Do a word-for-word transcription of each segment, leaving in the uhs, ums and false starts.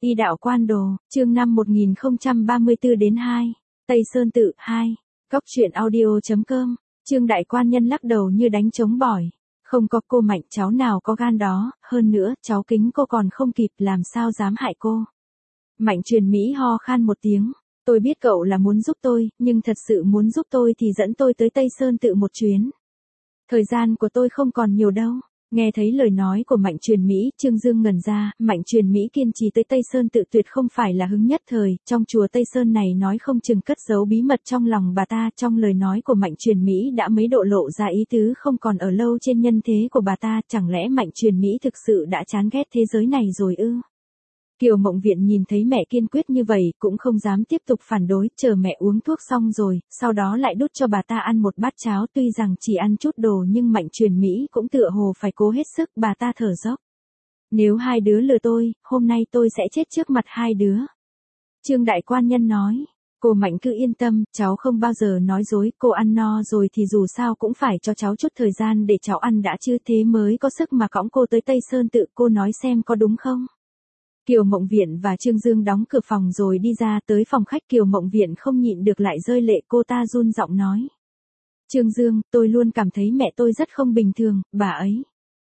Y đạo quan đồ, chương năm một nghìn không trăm ba mươi tư đến hai. Tây Sơn Tự hai. Cóc truyện audio.com. Trương đại quan nhân lắc đầu như đánh trống bỏi. Không có cô Mạnh cháu nào có gan đó, hơn nữa, cháu kính cô còn không kịp làm sao dám hại cô. Mạnh Truyền Mỹ ho khan một tiếng. Tôi biết cậu là muốn giúp tôi, nhưng thật sự muốn giúp tôi thì dẫn tôi tới Tây Sơn Tự một chuyến. Thời gian của tôi không còn nhiều đâu. Nghe thấy lời nói của Mạnh Truyền Mỹ, Trương Dương ngẩn ra, Mạnh Truyền Mỹ kiên trì tới Tây Sơn Tự tuyệt không phải là hứng nhất thời, trong chùa Tây Sơn này nói không chừng cất giấu bí mật trong lòng bà ta, trong lời nói của Mạnh Truyền Mỹ đã mấy độ lộ ra ý tứ không còn ở lâu trên nhân thế của bà ta, chẳng lẽ Mạnh Truyền Mỹ thực sự đã chán ghét thế giới này rồi ư? Kiều Mộng Viện nhìn thấy mẹ kiên quyết như vậy, cũng không dám tiếp tục phản đối, chờ mẹ uống thuốc xong rồi, sau đó lại đút cho bà ta ăn một bát cháo, tuy rằng chỉ ăn chút đồ nhưng Mạnh Truyền Mỹ cũng tựa hồ phải cố hết sức, bà ta thở dốc. Nếu hai đứa lừa tôi, hôm nay tôi sẽ chết trước mặt hai đứa. Trương đại quan nhân nói, cô Mạnh cứ yên tâm, cháu không bao giờ nói dối, cô ăn no rồi thì dù sao cũng phải cho cháu chút thời gian để cháu ăn đã chứ, thế mới có sức mà cõng cô tới Tây Sơn Tự, cô nói xem có đúng không? Kiều Mộng Viện và Trương Dương đóng cửa phòng rồi đi ra tới phòng khách. Kiều Mộng Viện không nhịn được lại rơi lệ, cô ta run giọng nói. Trương Dương, tôi luôn cảm thấy mẹ tôi rất không bình thường, bà ấy.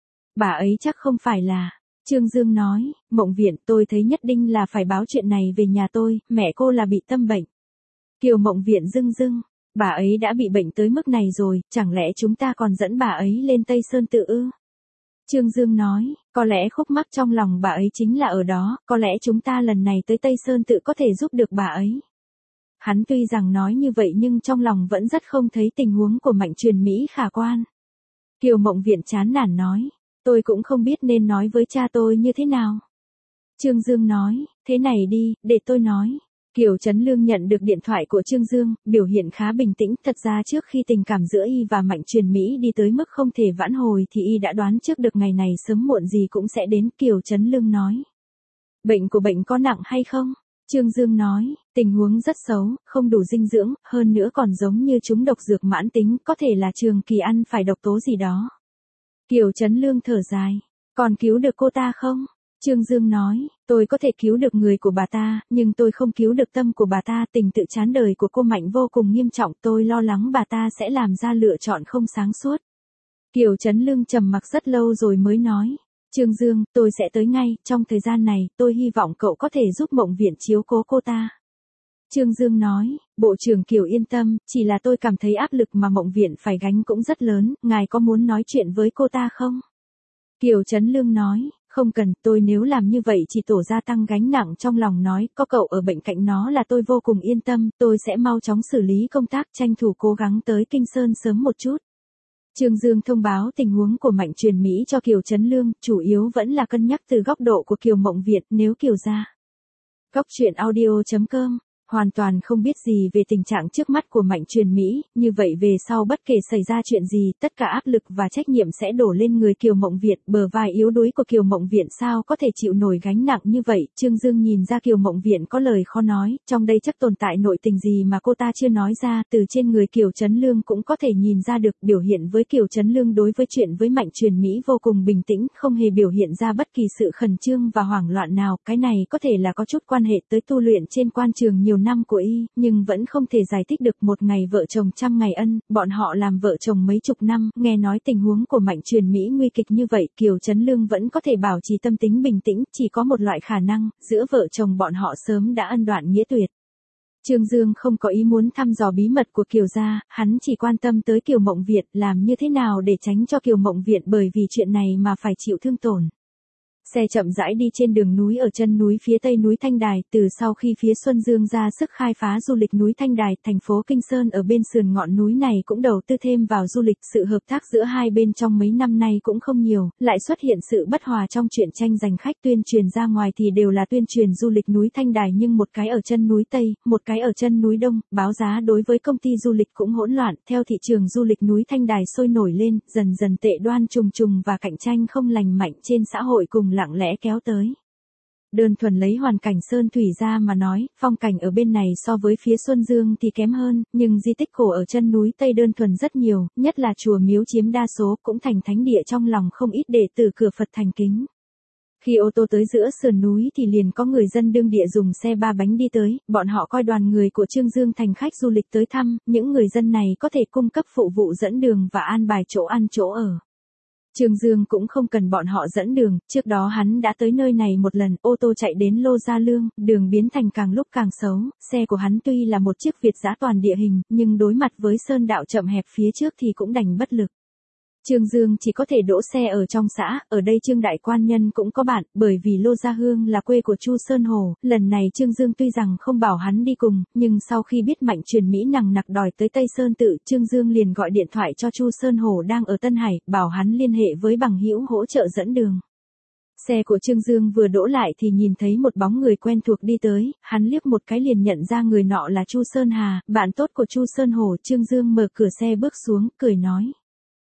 Bà ấy chắc không phải là... Trương Dương nói, Mộng Viện, tôi thấy nhất định là phải báo chuyện này về nhà tôi, mẹ cô là bị tâm bệnh. Kiều Mộng Viện rưng rưng, bà ấy đã bị bệnh tới mức này rồi, chẳng lẽ chúng ta còn dẫn bà ấy lên Tây Sơn Tự ư? Trương Dương nói, có lẽ khúc mắc trong lòng bà ấy chính là ở đó, có lẽ chúng ta lần này tới Tây Sơn Tự có thể giúp được bà ấy. Hắn tuy rằng nói như vậy nhưng trong lòng vẫn rất không thấy tình huống của Mạnh Truyền Mỹ khả quan. Kiều Mộng Viện chán nản nói, tôi cũng không biết nên nói với cha tôi như thế nào. Trương Dương nói, thế này đi, để tôi nói. Kiều Trấn Lương nhận được điện thoại của Trương Dương, biểu hiện khá bình tĩnh, thật ra trước khi tình cảm giữa y và Mạnh Truyền Mỹ đi tới mức không thể vãn hồi thì y đã đoán trước được ngày này sớm muộn gì cũng sẽ đến. Kiều Trấn Lương nói, bệnh của bệnh có nặng hay không? Trương Dương nói, tình huống rất xấu, không đủ dinh dưỡng, hơn nữa còn giống như trúng độc dược mãn tính, có thể là trường kỳ ăn phải độc tố gì đó. Kiều Trấn Lương thở dài, còn cứu được cô ta không? Trương Dương nói, tôi có thể cứu được người của bà ta, nhưng tôi không cứu được tâm của bà ta. Tình tự chán đời của cô Mạnh vô cùng nghiêm trọng, tôi lo lắng bà ta sẽ làm ra lựa chọn không sáng suốt. Kiều Trấn Lương trầm mặc rất lâu rồi mới nói, Trương Dương, tôi sẽ tới ngay, trong thời gian này, tôi hy vọng cậu có thể giúp Mộng Viện chiếu cố cô ta. Trương Dương nói, Bộ trưởng Kiều yên tâm, chỉ là tôi cảm thấy áp lực mà Mộng Viện phải gánh cũng rất lớn, ngài có muốn nói chuyện với cô ta không? Kiều Trấn Lương nói, không cần, tôi nếu làm như vậy chỉ tổ gia tăng gánh nặng trong lòng, nói, có cậu ở bên cạnh nó là tôi vô cùng yên tâm, tôi sẽ mau chóng xử lý công tác, tranh thủ cố gắng tới Kinh Sơn sớm một chút. Trương Dương thông báo tình huống của Mạnh Truyền Mỹ cho Kiều Trấn Lương, chủ yếu vẫn là cân nhắc từ góc độ của Kiều Mộng Viện, nếu Kiều gia. Cóc truyện audio.com. Hoàn toàn không biết gì về tình trạng trước mắt của Mạnh Truyền Mỹ, như vậy về sau bất kể xảy ra chuyện gì, tất cả áp lực và trách nhiệm sẽ đổ lên người Kiều Mộng Viện, bờ vai yếu đuối của Kiều Mộng Viện sao có thể chịu nổi gánh nặng như vậy. Trương Dương nhìn ra Kiều Mộng Viện có lời khó nói, trong đây chắc tồn tại nội tình gì mà cô ta chưa nói ra, từ trên người Kiều Trấn Lương cũng có thể nhìn ra được. Biểu hiện với Kiều Trấn Lương đối với chuyện với Mạnh Truyền Mỹ vô cùng bình tĩnh, không hề biểu hiện ra bất kỳ sự khẩn trương và hoảng loạn nào, cái này có thể là có chút quan hệ tới tu luyện trên quan trường nhiều năm của y, nhưng vẫn không thể giải thích được một ngày vợ chồng trăm ngày ân, bọn họ làm vợ chồng mấy chục năm, nghe nói tình huống của Mạnh Truyền Mỹ nguy kịch như vậy, Kiều Trấn Lương vẫn có thể bảo trì tâm tính bình tĩnh, chỉ có một loại khả năng, giữa vợ chồng bọn họ sớm đã ân đoạn nghĩa tuyệt. Trương Dương không có ý muốn thăm dò bí mật của Kiều gia, hắn chỉ quan tâm tới Kiều Mộng Viện, làm như thế nào để tránh cho Kiều Mộng Viện bởi vì chuyện này mà phải chịu thương tổn. Xe chậm rãi đi trên đường núi ở chân núi phía tây núi Thanh Đài, từ sau khi phía Xuân Dương ra sức khai phá du lịch núi Thanh Đài, thành phố Kinh Sơn ở bên sườn ngọn núi này cũng đầu tư thêm vào du lịch, sự hợp tác giữa hai bên trong mấy năm nay cũng không nhiều, lại xuất hiện sự bất hòa trong chuyện tranh giành khách, tuyên truyền ra ngoài thì đều là tuyên truyền du lịch núi Thanh Đài nhưng một cái ở chân núi Tây, một cái ở chân núi Đông, báo giá đối với công ty du lịch cũng hỗn loạn, theo thị trường du lịch núi Thanh Đài sôi nổi lên, dần dần tệ đoan trùng trùng và cạnh tranh không lành mạnh trên xã hội cùng lặng lẽ kéo tới. Đơn thuần lấy hoàn cảnh sơn thủy ra mà nói, phong cảnh ở bên này so với phía Xuân Dương thì kém hơn, nhưng di tích cổ ở chân núi Tây đơn thuần rất nhiều, nhất là chùa miếu chiếm đa số, cũng thành thánh địa trong lòng không ít đệ tử cửa Phật thành kính. Khi ô tô tới giữa sườn núi thì liền có người dân đương địa dùng xe ba bánh đi tới, bọn họ coi đoàn người của Trương Dương thành khách du lịch tới thăm, những người dân này có thể cung cấp phụ vụ dẫn đường và an bài chỗ ăn chỗ ở. Trương Dương cũng không cần bọn họ dẫn đường, trước đó hắn đã tới nơi này một lần, ô tô chạy đến Lô Gia Lương, đường biến thành càng lúc càng xấu, xe của hắn tuy là một chiếc Việt giã toàn địa hình, nhưng đối mặt với sơn đạo chậm hẹp phía trước thì cũng đành bất lực. Trương Dương chỉ có thể đỗ xe ở trong xã, ở đây Trương Đại Quan Nhân cũng có bạn, bởi vì Lô Gia Hương là quê của Chu Sơn Hồ, lần này Trương Dương tuy rằng không bảo hắn đi cùng, nhưng sau khi biết Mạnh Truyền Mỹ nằng nặc đòi tới Tây Sơn Tự, Trương Dương liền gọi điện thoại cho Chu Sơn Hồ đang ở Tân Hải, bảo hắn liên hệ với bằng hữu hỗ trợ dẫn đường. Xe của Trương Dương vừa đỗ lại thì nhìn thấy một bóng người quen thuộc đi tới, hắn liếc một cái liền nhận ra người nọ là Chu Sơn Hà, bạn tốt của Chu Sơn Hồ. Trương Dương mở cửa xe bước xuống, cười nói.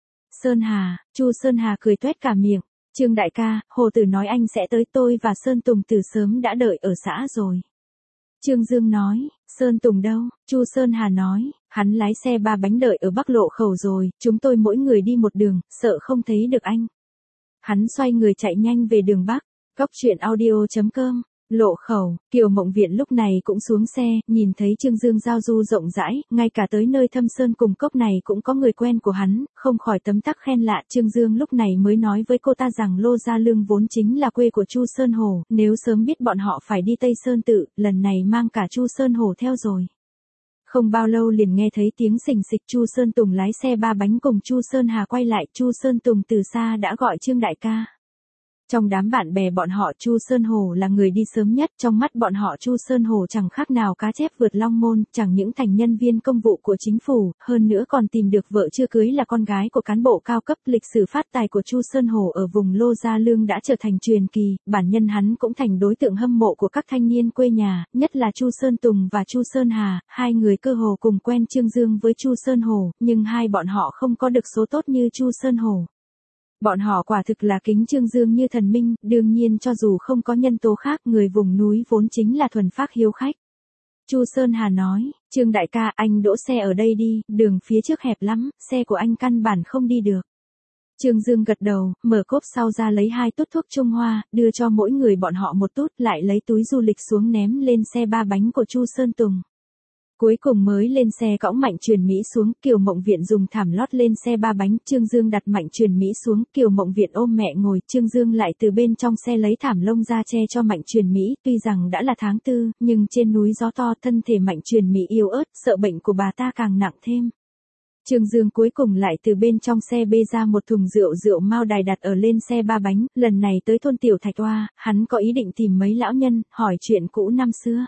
Sơn Hà, Chu Sơn Hà cười toét cả miệng, Trương đại ca, Hồ Tử nói anh sẽ tới, tôi và Sơn Tùng từ sớm đã đợi ở xã rồi. Trương Dương nói, Sơn Tùng đâu? Chu Sơn Hà nói, hắn lái xe ba bánh đợi ở Bắc Lộ Khẩu rồi, chúng tôi mỗi người đi một đường, sợ không thấy được anh. Hắn xoay người chạy nhanh về đường Bắc. Cóc truyện audio chấm com. Lộ Khẩu, Kiều Mộng Viện lúc này cũng xuống xe, nhìn thấy Trương Dương giao du rộng rãi, ngay cả tới nơi Thâm Sơn cùng cốc này cũng có người quen của hắn, không khỏi tấm tắc khen lạ. Trương Dương lúc này mới nói với cô ta rằng Lô Gia Lương vốn chính là quê của Chu Sơn Hồ, nếu sớm biết bọn họ phải đi Tây Sơn Tự, lần này mang cả Chu Sơn Hồ theo rồi. Không bao lâu liền nghe thấy tiếng xình xịch, Chu Sơn Tùng lái xe ba bánh cùng Chu Sơn Hà quay lại, Chu Sơn Tùng từ xa đã gọi Trương đại ca. Trong đám bạn bè bọn họ, Chu Sơn Hồ là người đi sớm nhất, trong mắt bọn họ Chu Sơn Hồ chẳng khác nào cá chép vượt long môn, chẳng những thành nhân viên công vụ của chính phủ, hơn nữa còn tìm được vợ chưa cưới là con gái của cán bộ cao cấp. Lịch sử phát tài của Chu Sơn Hồ ở vùng Lô Gia Lương đã trở thành truyền kỳ, bản nhân hắn cũng thành đối tượng hâm mộ của các thanh niên quê nhà, nhất là Chu Sơn Tùng và Chu Sơn Hà, hai người cơ hồ cùng quen Trương Dương với Chu Sơn Hồ, nhưng hai bọn họ không có được số tốt như Chu Sơn Hồ. Bọn họ quả thực là kính Trương Dương như thần minh, đương nhiên cho dù không có nhân tố khác, người vùng núi vốn chính là thuần phác hiếu khách. Chu Sơn Hà nói, Trương đại ca, anh đỗ xe ở đây đi, đường phía trước hẹp lắm, xe của anh căn bản không đi được. Trương Dương gật đầu, mở cốp sau ra lấy hai tút thuốc Trung Hoa, đưa cho mỗi người bọn họ một tút, lại lấy túi du lịch xuống ném lên xe ba bánh của Chu Sơn Tùng. Cuối cùng mới lên xe cõng Mạnh Truyền Mỹ xuống, Kiều Mộng Viện dùng thảm lót lên xe ba bánh, Trương Dương đặt Mạnh Truyền Mỹ xuống, Kiều Mộng Viện ôm mẹ ngồi, Trương Dương lại từ bên trong xe lấy thảm lông ra che cho Mạnh Truyền Mỹ, tuy rằng đã là tháng tư, nhưng trên núi gió to, thân thể Mạnh Truyền Mỹ yếu ớt, sợ bệnh của bà ta càng nặng thêm. Trương Dương cuối cùng lại từ bên trong xe bê ra một thùng rượu rượu Mao Đài đặt ở lên xe ba bánh, lần này tới thôn Tiểu Thạch Oa, hắn có ý định tìm mấy lão nhân, hỏi chuyện cũ năm xưa.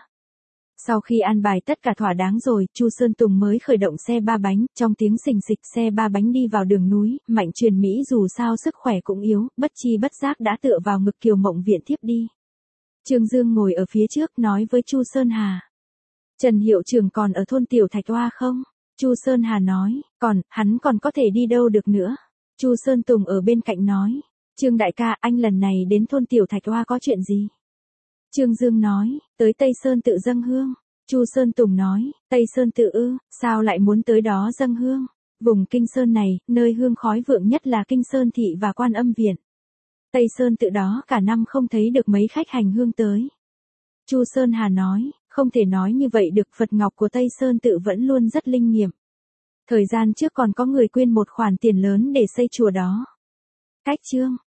Sau khi an bài tất cả thỏa đáng rồi, Chu Sơn Tùng mới khởi động xe ba bánh, trong tiếng xình xịch xe ba bánh đi vào đường núi, Mạnh Truyền Mỹ dù sao sức khỏe cũng yếu, bất chi bất giác đã tựa vào ngực Kiều Mộng Viện thiếp đi. Trương Dương ngồi ở phía trước nói với Chu Sơn Hà. Trần hiệu trưởng còn ở thôn Tiểu Thạch Oa không? Chu Sơn Hà nói, còn, hắn còn có thể đi đâu được nữa. Chu Sơn Tùng ở bên cạnh nói, Trương đại ca, anh lần này đến thôn Tiểu Thạch Oa có chuyện gì? Trương Dương nói, tới Tây Sơn Tự dâng hương. Chu Sơn Tùng nói, Tây Sơn Tự ư, sao lại muốn tới đó dâng hương? Vùng Kinh Sơn này, nơi hương khói vượng nhất là Kinh Sơn Thị và Quan Âm Viện. Tây Sơn Tự đó cả năm không thấy được mấy khách hành hương tới. Chu Sơn Hà nói, không thể nói như vậy được, Phật Ngọc của Tây Sơn Tự vẫn luôn rất linh nghiệm. Thời gian trước còn có người quyên một khoản tiền lớn để xây chùa đó. Cách chương